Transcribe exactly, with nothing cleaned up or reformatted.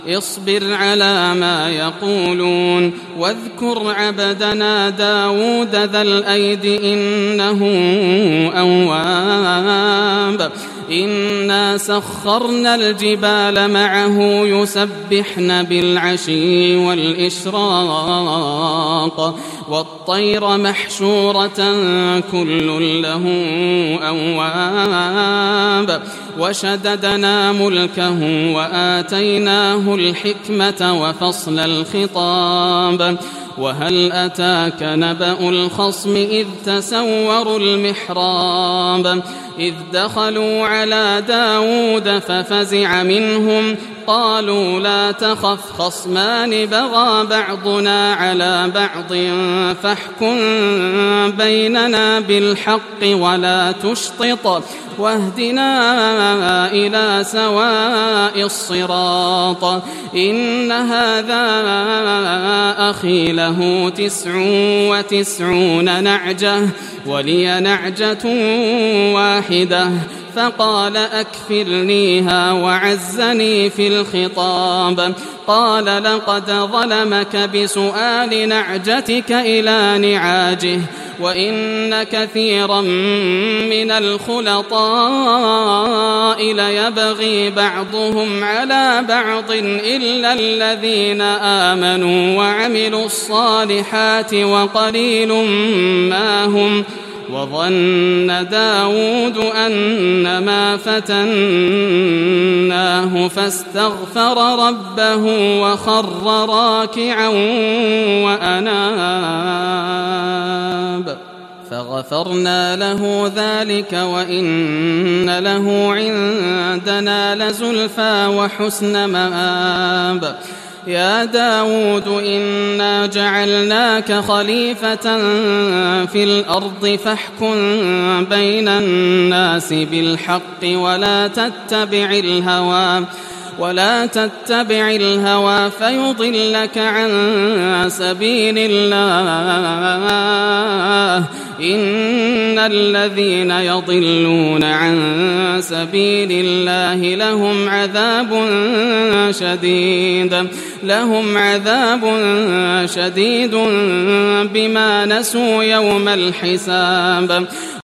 اصبر على ما يقولون واذكر عبدنا داود ذا الأيد إنه أواب إنا سخرنا الجبال معه يسبحن بالعشي والإشراق والطير محشورة كل له أواب وشددنا ملكه وآتيناه الحكمة وفصل الخطاب وهل أتاك نبأ الخصم إذ تسوروا المحراب إذ دخلوا على داود ففزع منهم قالوا لا تخف خصمان بغى بعضنا على بعض فاحكم بيننا بالحق ولا تشطط واهدنا إلى سواء الصراط إن هذا أخي له تسع وتسعون نعجة ولي نعجة واحدة فقال أكفلنيها وعزني في الخطاب قال لقد ظلمك بسؤال نعجتك إلى نعاجه وإن كثيرا من الخلطاء ليبغي بعضهم على بعض إلا الذين آمنوا وعملوا الصالحات وقليل ما هم وظن داود أنما فتناه فاستغفر ربه وخر راكعا وأناب فغفرنا له ذلك وإن له عندنا لزلفى وحسن مآب يا داود إنا جعلناك خليفة في الأرض فاحكم بين الناس بالحق ولا تتبع الهوى ولا تتبع الهوى فيضلك عن سبيل الله إن الذين يضلون عن سبيل الله لهم عذاب شديد لهم عذاب شديد بما نسوا يوم الحساب